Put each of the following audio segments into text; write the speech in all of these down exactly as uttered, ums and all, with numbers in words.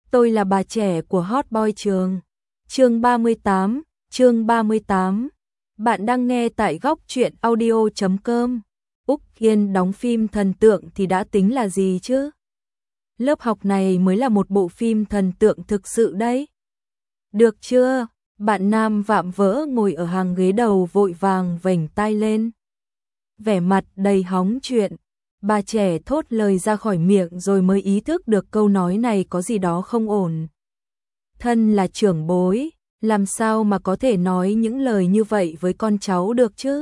tôi là bà trẻ của Hot Boy trường. Chương ba mươi tám, chương ba mươi tám. Bạn đang nghe tại góc truyện audio chấm com. Úc Hiên đóng phim thần tượng thì đã tính là gì chứ? Lớp học này mới là một bộ phim thần tượng thực sự đấy. Được chưa? Bạn nam vạm vỡ ngồi ở hàng ghế đầu vội vàng vểnh tai lên. Vẻ mặt đầy hóng chuyện. Bà trẻ thốt lời ra khỏi miệng rồi mới ý thức được câu nói này có gì đó không ổn. Thân là trưởng bối, làm sao mà có thể nói những lời như vậy với con cháu được chứ?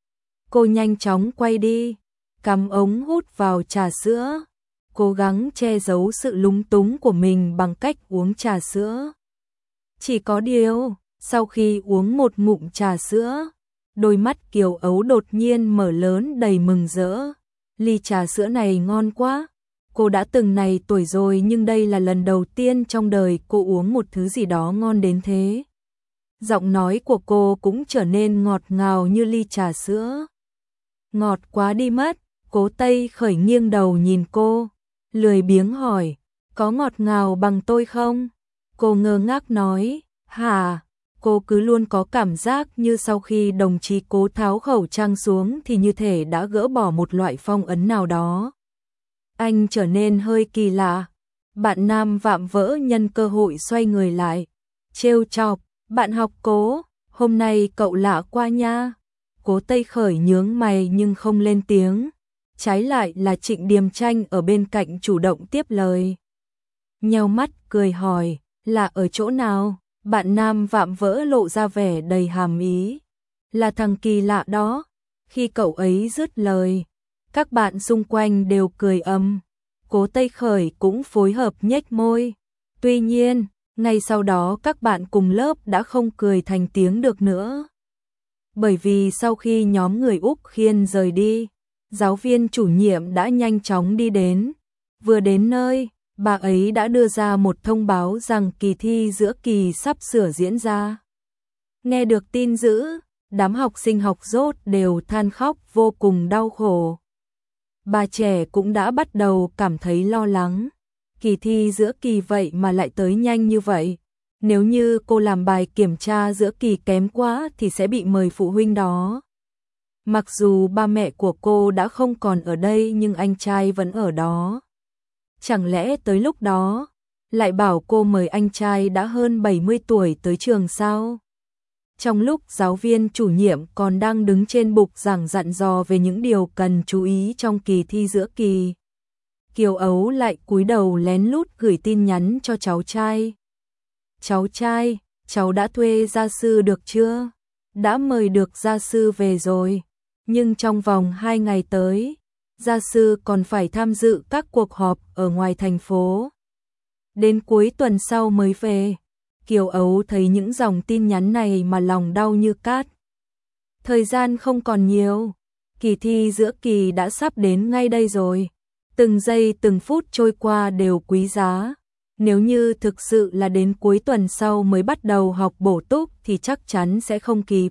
Cô nhanh chóng quay đi, cắm ống hút vào trà sữa, cố gắng che giấu sự lúng túng của mình bằng cách uống trà sữa. Chỉ có điều, sau khi uống một ngụm trà sữa, đôi mắt Kiều Ấu đột nhiên mở lớn đầy mừng rỡ. Ly trà sữa này ngon quá. Cô đã từng này tuổi rồi nhưng đây là lần đầu tiên trong đời cô uống một thứ gì đó ngon đến thế. Giọng nói của cô cũng trở nên ngọt ngào như ly trà sữa. Ngọt quá đi mất. Cố Tây Khởi nghiêng đầu nhìn cô, lười biếng hỏi, có ngọt ngào bằng tôi không? Cô ngơ ngác nói, hả? Cô cứ luôn có cảm giác như sau khi đồng chí Cố tháo khẩu trang xuống thì như thể đã gỡ bỏ một loại phong ấn nào đó. Anh trở nên hơi kỳ lạ. Bạn nam vạm vỡ nhân cơ hội xoay người lại, trêu chọc, bạn học Cố, hôm nay cậu lạ quá nha. Cố Tây Khởi nhướng mày nhưng không lên tiếng. Trái lại là Trịnh Điềm Tranh ở bên cạnh chủ động tiếp lời. Nheo mắt cười hỏi, là ở chỗ nào? Bạn nam vạm vỡ lộ ra vẻ đầy hàm ý. Là thằng kỳ lạ đó. Khi cậu ấy dứt lời, các bạn xung quanh đều cười ầm. Cố Tây Khởi cũng phối hợp nhếch môi. Tuy nhiên, ngay sau đó các bạn cùng lớp đã không cười thành tiếng được nữa. Bởi vì sau khi nhóm người Úc Khiên rời đi, giáo viên chủ nhiệm đã nhanh chóng đi đến. Vừa đến nơi, bà ấy đã đưa ra một thông báo rằng kỳ thi giữa kỳ sắp sửa diễn ra. Nghe được tin dữ, đám học sinh học dốt đều than khóc vô cùng đau khổ. Bà trẻ cũng đã bắt đầu cảm thấy lo lắng. Kỳ thi giữa kỳ vậy mà lại tới nhanh như vậy. Nếu như cô làm bài kiểm tra giữa kỳ kém quá thì sẽ bị mời phụ huynh đó. Mặc dù ba mẹ của cô đã không còn ở đây nhưng anh trai vẫn ở đó. Chẳng lẽ tới lúc đó, lại bảo cô mời anh trai đã hơn bảy mươi tuổi tới trường sao? Trong lúc giáo viên chủ nhiệm còn đang đứng trên bục giảng dặn dò về những điều cần chú ý trong kỳ thi giữa kỳ, Kiều Ấu lại cúi đầu lén lút gửi tin nhắn cho cháu trai. Cháu trai, cháu đã thuê gia sư được chưa? Đã mời được gia sư về rồi, nhưng trong vòng hai ngày tới, gia sư còn phải tham dự các cuộc họp ở ngoài thành phố. Đến cuối tuần sau mới về. Kiều Ấu thấy những dòng tin nhắn này mà lòng đau như cát. Thời gian không còn nhiều, kỳ thi giữa kỳ đã sắp đến ngay đây rồi. Từng giây từng phút trôi qua đều quý giá. Nếu như thực sự là đến cuối tuần sau mới bắt đầu học bổ túc thì chắc chắn sẽ không kịp.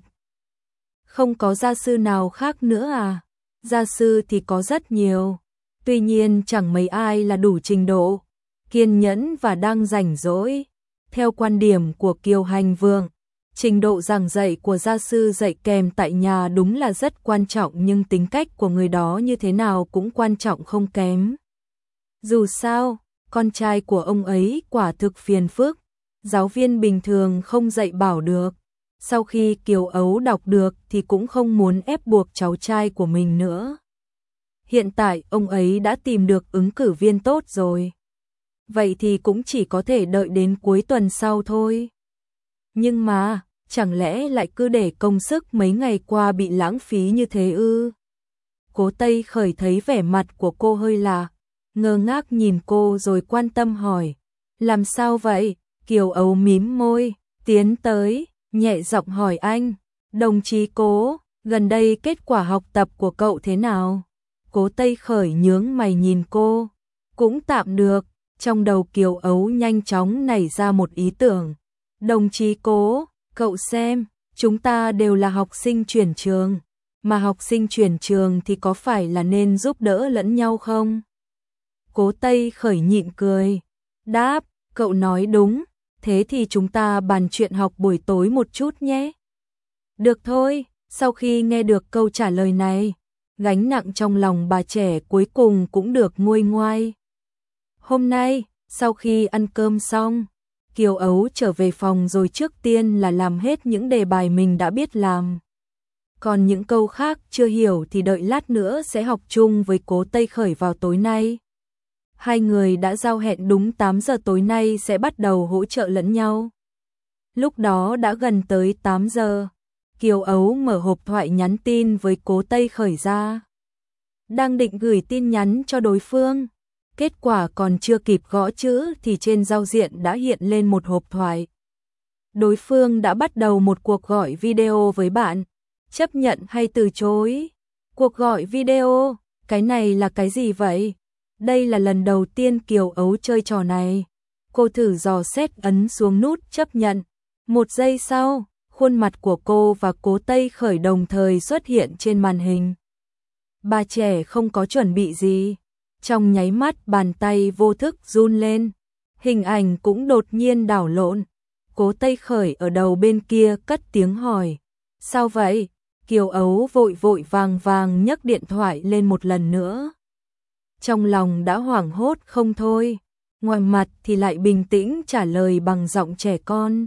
Không có gia sư nào khác nữa à? Gia sư thì có rất nhiều. Tuy nhiên chẳng mấy ai là đủ trình độ, kiên nhẫn và đang rảnh rỗi. Theo quan điểm của Kiều Hành Vương, trình độ giảng dạy của gia sư dạy kèm tại nhà đúng là rất quan trọng nhưng tính cách của người đó như thế nào cũng quan trọng không kém. Dù sao, con trai của ông ấy quả thực phiền phức, giáo viên bình thường không dạy bảo được. Sau khi Kiều Ấu đọc được thì cũng không muốn ép buộc cháu trai của mình nữa. Hiện tại ông ấy đã tìm được ứng cử viên tốt rồi. Vậy thì cũng chỉ có thể đợi đến cuối tuần sau thôi. Nhưng mà, chẳng lẽ lại cứ để công sức mấy ngày qua bị lãng phí như thế ư? Cố Tây Khởi thấy vẻ mặt của cô hơi lạ, ngơ ngác nhìn cô rồi quan tâm hỏi. Làm sao vậy? Kiều Ấu mím môi, tiến tới, nhẹ giọng hỏi anh. Đồng chí Cố, gần đây kết quả học tập của cậu thế nào? Cố Tây Khởi nhướng mày nhìn cô. Cũng tạm được. Trong đầu Kiều Ấu nhanh chóng nảy ra một ý tưởng. Đồng chí Cố, cậu xem, chúng ta đều là học sinh chuyển trường, mà học sinh chuyển trường thì có phải là nên giúp đỡ lẫn nhau không? Cố Tây Khởi nhịn cười, đáp, Cậu nói đúng, thế thì chúng ta bàn chuyện học buổi tối một chút nhé. Được thôi, sau khi nghe được câu trả lời này, gánh nặng trong lòng bà trẻ cuối cùng cũng được nguôi ngoai. Hôm nay, sau khi ăn cơm xong, Kiều Ấu trở về phòng rồi trước tiên là làm hết những đề bài mình đã biết làm. Còn những câu khác chưa hiểu thì đợi lát nữa sẽ học chung với Cố Tây Khởi vào tối nay. Hai người đã giao hẹn đúng tám giờ tối nay sẽ bắt đầu hỗ trợ lẫn nhau. Lúc đó đã gần tới tám giờ, Kiều Ấu mở hộp thoại nhắn tin với Cố Tây Khởi ra. Đang định gửi tin nhắn cho đối phương, kết quả còn chưa kịp gõ chữ thì trên giao diện đã hiện lên một hộp thoại. Đối phương đã bắt đầu một cuộc gọi video với bạn, chấp nhận hay từ chối? Cuộc gọi video, cái này là cái gì vậy? Đây là lần đầu tiên Kiều Ấu chơi trò này. Cô thử dò xét ấn xuống nút chấp nhận. Một giây sau, khuôn mặt của cô và Cố Tây Khởi đồng thời xuất hiện trên màn hình. Bà trẻ không có chuẩn bị gì. Trong nháy mắt bàn tay vô thức run lên. Hình ảnh cũng đột nhiên đảo lộn. Cố Tây Khởi ở đầu bên kia cất tiếng hỏi. Sao vậy? Kiều Ấu vội vội vàng vàng nhấc điện thoại lên một lần nữa. Trong lòng đã hoảng hốt không thôi. Ngoài mặt thì lại bình tĩnh trả lời bằng giọng trẻ con.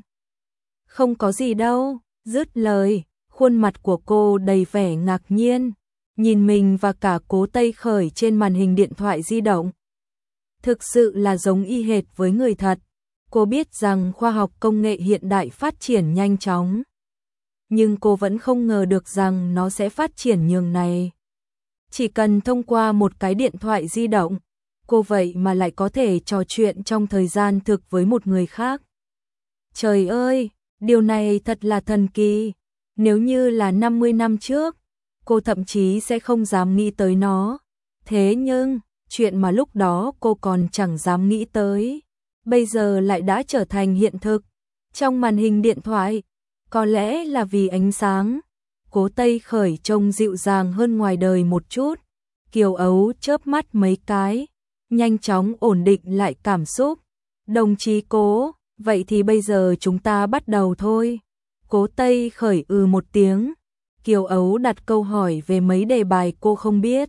Không có gì đâu, dứt lời, khuôn mặt của cô đầy vẻ ngạc nhiên, nhìn mình và cả Cố Tây Khởi trên màn hình điện thoại di động. Thực sự là giống y hệt với người thật. Cô biết rằng khoa học công nghệ hiện đại phát triển nhanh chóng, nhưng cô vẫn không ngờ được rằng nó sẽ phát triển nhường này. Chỉ cần thông qua một cái điện thoại di động, cô vậy mà lại có thể trò chuyện trong thời gian thực với một người khác. Trời ơi, điều này thật là thần kỳ. Nếu như là năm mươi năm trước, cô thậm chí sẽ không dám nghĩ tới nó. Thế nhưng, chuyện mà lúc đó cô còn chẳng dám nghĩ tới, bây giờ lại đã trở thành hiện thực. Trong màn hình điện thoại, có lẽ là vì ánh sáng, Cố Tây Khởi trông dịu dàng hơn ngoài đời một chút. Kiều Ấu chớp mắt mấy cái, nhanh chóng ổn định lại cảm xúc. Đồng chí Cố, vậy thì bây giờ chúng ta bắt đầu thôi. Cố Tây Khởi ừ một tiếng. Kiều Ấu đặt câu hỏi về mấy đề bài cô không biết.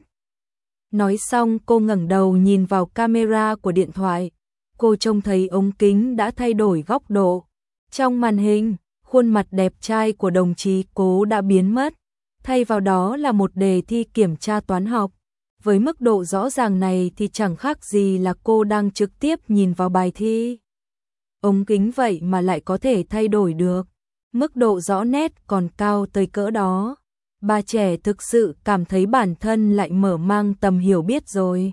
Nói xong cô ngẩng đầu nhìn vào camera của điện thoại. Cô trông thấy ống kính đã thay đổi góc độ. Trong màn hình, khuôn mặt đẹp trai của đồng chí Cố đã biến mất. Thay vào đó là một đề thi kiểm tra toán học. Với mức độ rõ ràng này thì chẳng khác gì là cô đang trực tiếp nhìn vào bài thi. Ống kính vậy mà lại có thể thay đổi được. Mức độ rõ nét còn cao tới cỡ đó. Bà trẻ thực sự cảm thấy bản thân lại mở mang tầm hiểu biết rồi.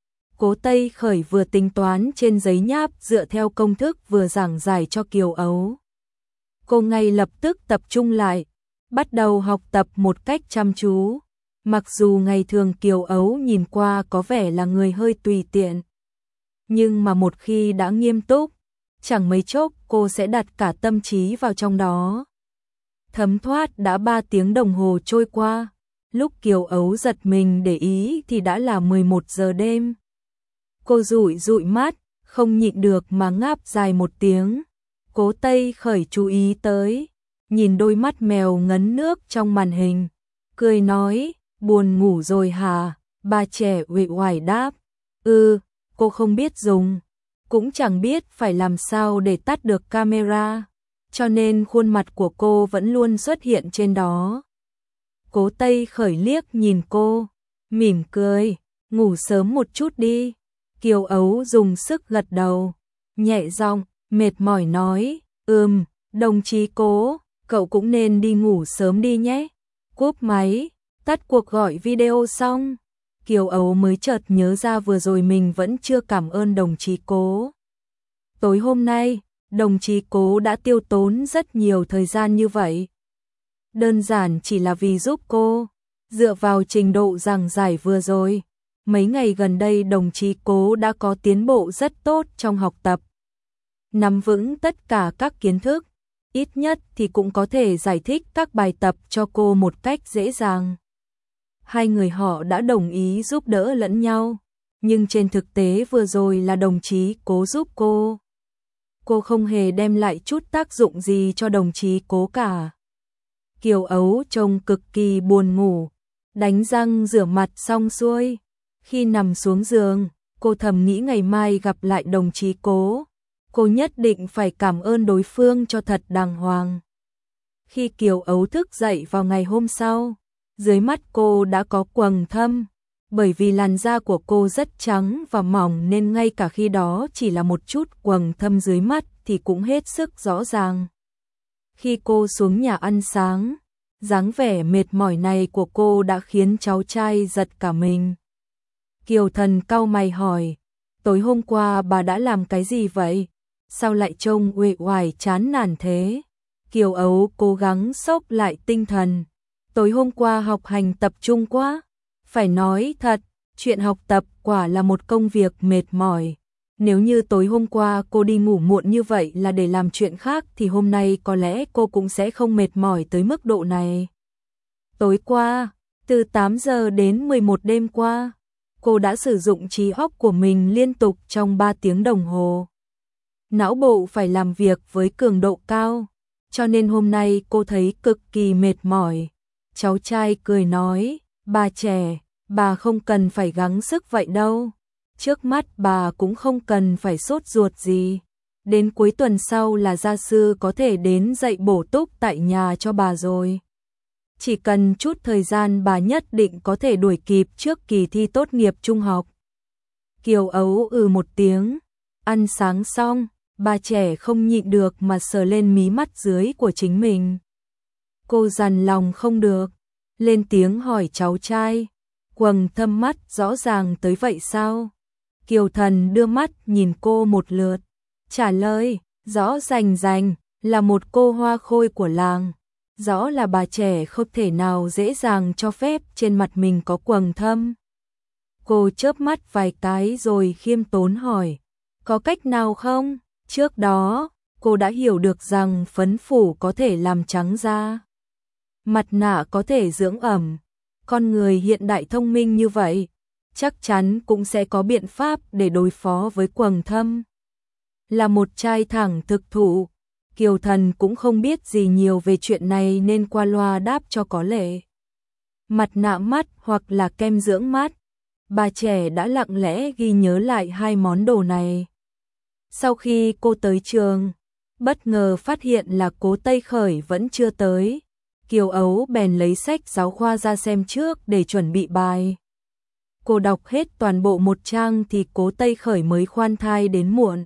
Cố Tây Khởi vừa tính toán trên giấy nháp dựa theo công thức vừa giảng giải cho Kiều Ấu. Cô ngay lập tức tập trung lại, bắt đầu học tập một cách chăm chú. Mặc dù ngày thường Kiều Ấu nhìn qua có vẻ là người hơi tùy tiện, nhưng mà một khi đã nghiêm túc, chẳng mấy chốc cô sẽ đặt cả tâm trí vào trong đó. Thấm thoát đã ba tiếng đồng hồ trôi qua, lúc Kiều Ấu giật mình để ý thì đã là mười một giờ đêm. Cô dụi dụi mắt, không nhịn được mà ngáp dài một tiếng. Cố Tây Khởi chú ý tới, nhìn đôi mắt mèo ngấn nước trong màn hình, cười nói, buồn ngủ rồi hả? Bà trẻ uể oải đáp, ừ, cô không biết dùng, cũng chẳng biết phải làm sao để tắt được camera, cho nên khuôn mặt của cô vẫn luôn xuất hiện trên đó. Cố Tây Khởi liếc nhìn cô, mỉm cười, ngủ sớm một chút đi. Kiều Ấu dùng sức gật đầu, nhẹ giọng, mệt mỏi nói, ừm, đồng chí Cố, cậu cũng nên đi ngủ sớm đi nhé. Cúp máy, tắt cuộc gọi video xong, Kiều Ấu mới chợt nhớ ra vừa rồi mình vẫn chưa cảm ơn đồng chí Cố. Tối hôm nay, đồng chí Cố đã tiêu tốn rất nhiều thời gian như vậy. Đơn giản chỉ là vì giúp cô, dựa vào trình độ giảng giải vừa rồi. Mấy ngày gần đây đồng chí Cố đã có tiến bộ rất tốt trong học tập. Nắm vững tất cả các kiến thức, ít nhất thì cũng có thể giải thích các bài tập cho cô một cách dễ dàng. Hai người họ đã đồng ý giúp đỡ lẫn nhau, nhưng trên thực tế vừa rồi là đồng chí Cố giúp cô. cô không hề đem lại chút tác dụng gì cho đồng chí Cố cả. Kiều Ấu trông cực kỳ buồn ngủ, đánh răng rửa mặt xong xuôi. Khi nằm xuống giường, cô thầm nghĩ ngày mai gặp lại đồng chí Cố, cô nhất định phải cảm ơn đối phương cho thật đàng hoàng. Khi Kiều Ấu thức dậy vào ngày hôm sau, dưới mắt cô đã có quầng thâm, bởi vì làn da của cô rất trắng và mỏng nên ngay cả khi đó chỉ là một chút quầng thâm dưới mắt thì cũng hết sức rõ ràng. Khi cô xuống nhà ăn sáng, dáng vẻ mệt mỏi này của cô đã khiến cháu trai giật cả mình. Kiều Thần cau mày hỏi, tối hôm qua bà đã làm cái gì vậy? Sao lại trông uể oải chán nản thế? Kiều Ấu cố gắng xốc lại tinh thần. Tối hôm qua học hành tập trung quá. Phải nói thật, chuyện học tập quả là một công việc mệt mỏi. Nếu như tối hôm qua cô đi ngủ muộn như vậy là để làm chuyện khác thì hôm nay có lẽ cô cũng sẽ không mệt mỏi tới mức độ này. Tối qua, từ tám giờ đến mười một đêm qua, cô đã sử dụng trí óc của mình liên tục trong ba tiếng đồng hồ. Não bộ phải làm việc với cường độ cao, cho nên hôm nay cô thấy cực kỳ mệt mỏi. Cháu trai cười nói, bà trẻ, bà không cần phải gắng sức vậy đâu. Trước mắt bà cũng không cần phải sốt ruột gì. Đến cuối tuần sau là gia sư có thể đến dạy bổ túc tại nhà cho bà rồi. Chỉ cần chút thời gian bà nhất định có thể đuổi kịp trước kỳ thi tốt nghiệp trung học. Kiều Ấu ừ một tiếng, ăn sáng xong, bà trẻ không nhịn được mà sờ lên mí mắt dưới của chính mình. Cô dằn lòng không được, lên tiếng hỏi cháu trai, quầng thâm mắt rõ ràng tới vậy sao? Kiều Thần đưa mắt nhìn cô một lượt, trả lời, rõ rành rành, là một cô hoa khôi của làng. Rõ là bà trẻ không thể nào dễ dàng cho phép trên mặt mình có quầng thâm. Cô chớp mắt vài cái rồi khiêm tốn hỏi, có cách nào không? Trước đó, cô đã hiểu được rằng phấn phủ có thể làm trắng da, mặt nạ có thể dưỡng ẩm. Con người hiện đại thông minh như vậy, chắc chắn cũng sẽ có biện pháp để đối phó với quầng thâm. Là một trai thẳng thực thụ, Kiều Thần cũng không biết gì nhiều về chuyện này nên qua loa đáp cho có lệ. Mặt nạ mắt hoặc là kem dưỡng mắt. Bà trẻ đã lặng lẽ ghi nhớ lại hai món đồ này. Sau khi cô tới trường, bất ngờ phát hiện là Cố Tây Khởi vẫn chưa tới. Kiều Ấu bèn lấy sách giáo khoa ra xem trước để chuẩn bị bài. Cô đọc hết toàn bộ một trang thì Cố Tây Khởi mới khoan thai đến muộn.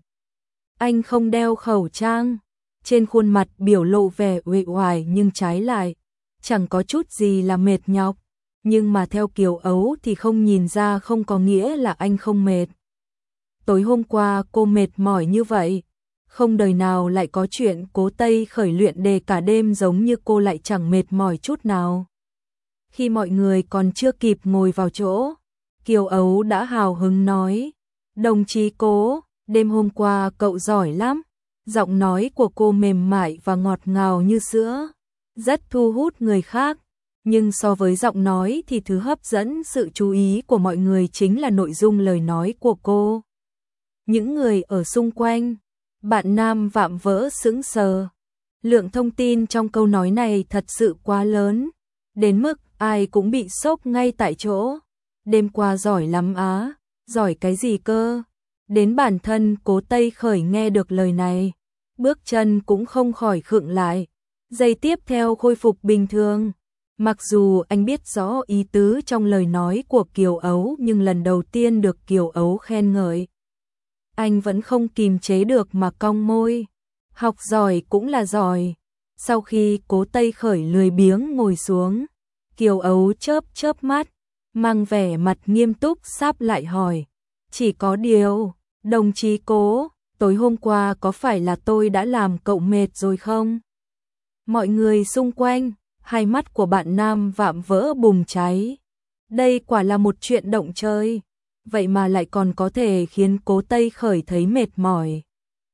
Anh không đeo khẩu trang, trên khuôn mặt biểu lộ vẻ uể oải nhưng trái lại chẳng có chút gì là mệt nhọc. Nhưng mà theo Kiều Ấu thì không nhìn ra không có nghĩa là anh không mệt. Tối hôm qua cô mệt mỏi như vậy, không đời nào lại có chuyện Cố Tây Khởi luyện đề cả đêm giống như cô lại chẳng mệt mỏi chút nào. Khi mọi người còn chưa kịp ngồi vào chỗ, Kiều Ấu đã hào hứng nói, đồng chí Cố, đêm hôm qua cậu giỏi lắm. Giọng nói của cô mềm mại và ngọt ngào như sữa, rất thu hút người khác. Nhưng so với giọng nói thì thứ hấp dẫn sự chú ý của mọi người chính là nội dung lời nói của cô. Những người ở xung quanh, bạn nam vạm vỡ sững sờ. Lượng thông tin trong câu nói này thật sự quá lớn, đến mức ai cũng bị sốc ngay tại chỗ. Đêm qua giỏi lắm á, giỏi cái gì cơ? Đến bản thân Cố Tây Khởi nghe được lời này, bước chân cũng không khỏi khựng lại, giây tiếp theo khôi phục bình thường. Mặc dù anh biết rõ ý tứ trong lời nói của Kiều Ấu nhưng lần đầu tiên được Kiều Ấu khen ngợi, anh vẫn không kìm chế được mà cong môi. Học giỏi cũng là giỏi. Sau khi Cố Tây Khởi lười biếng ngồi xuống, Kiều Ấu chớp chớp mắt, mang vẻ mặt nghiêm túc sáp lại hỏi, chỉ có điều, đồng chí Cố, tối hôm qua có phải là tôi đã làm cậu mệt rồi không? Mọi người xung quanh, hai mắt của bạn nam vạm vỡ bùng cháy. Đây quả là một chuyện động trời, vậy mà lại còn có thể khiến Cố Tây Khởi thấy mệt mỏi.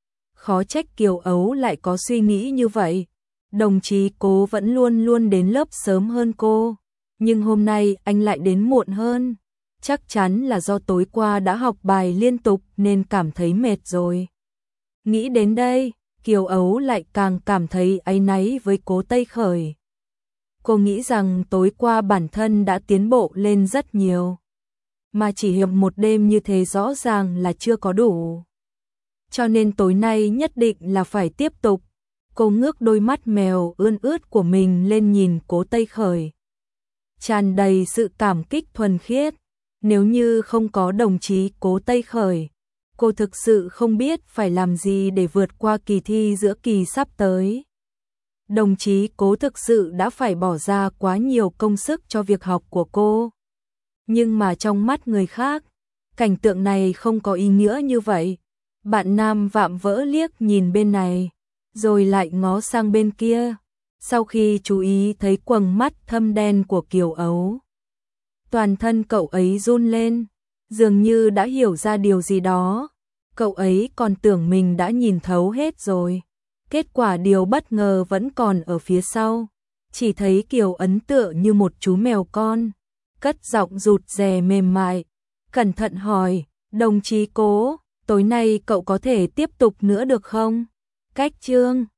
Khó trách Kiều Ấu lại có suy nghĩ như vậy. Đồng chí Cố vẫn luôn luôn đến lớp sớm hơn cô, nhưng hôm nay anh lại đến muộn hơn. Chắc chắn là do tối qua đã học bài liên tục nên cảm thấy mệt rồi. Nghĩ đến đây, Kiều Ấu lại càng cảm thấy áy náy với Cố Tây Khởi. Cô nghĩ rằng tối qua bản thân đã tiến bộ lên rất nhiều, mà chỉ hiệp một đêm như thế rõ ràng là chưa có đủ. Cho nên tối nay nhất định là phải tiếp tục. Cô ngước đôi mắt mèo ươn ướt của mình lên nhìn Cố Tây Khởi, tràn đầy sự cảm kích thuần khiết. Nếu như không có đồng chí Cố Tây Khởi, cô thực sự không biết phải làm gì để vượt qua kỳ thi giữa kỳ sắp tới. Đồng chí Cố thực sự đã phải bỏ ra quá nhiều công sức cho việc học của cô. Nhưng mà trong mắt người khác, cảnh tượng này không có ý nghĩa như vậy. Bạn nam vạm vỡ liếc nhìn bên này, rồi lại ngó sang bên kia. Sau khi chú ý thấy quầng mắt thâm đen của Kiều Ấu, toàn thân cậu ấy run lên, dường như đã hiểu ra điều gì đó. Cậu ấy còn tưởng mình đã nhìn thấu hết rồi. Kết quả điều bất ngờ vẫn còn ở phía sau. Chỉ thấy Kiều Ấn tựa như một chú mèo con, cất giọng rụt rè mềm mại, cẩn thận hỏi, đồng chí Cố, tối nay cậu có thể tiếp tục nữa được không? Cách chương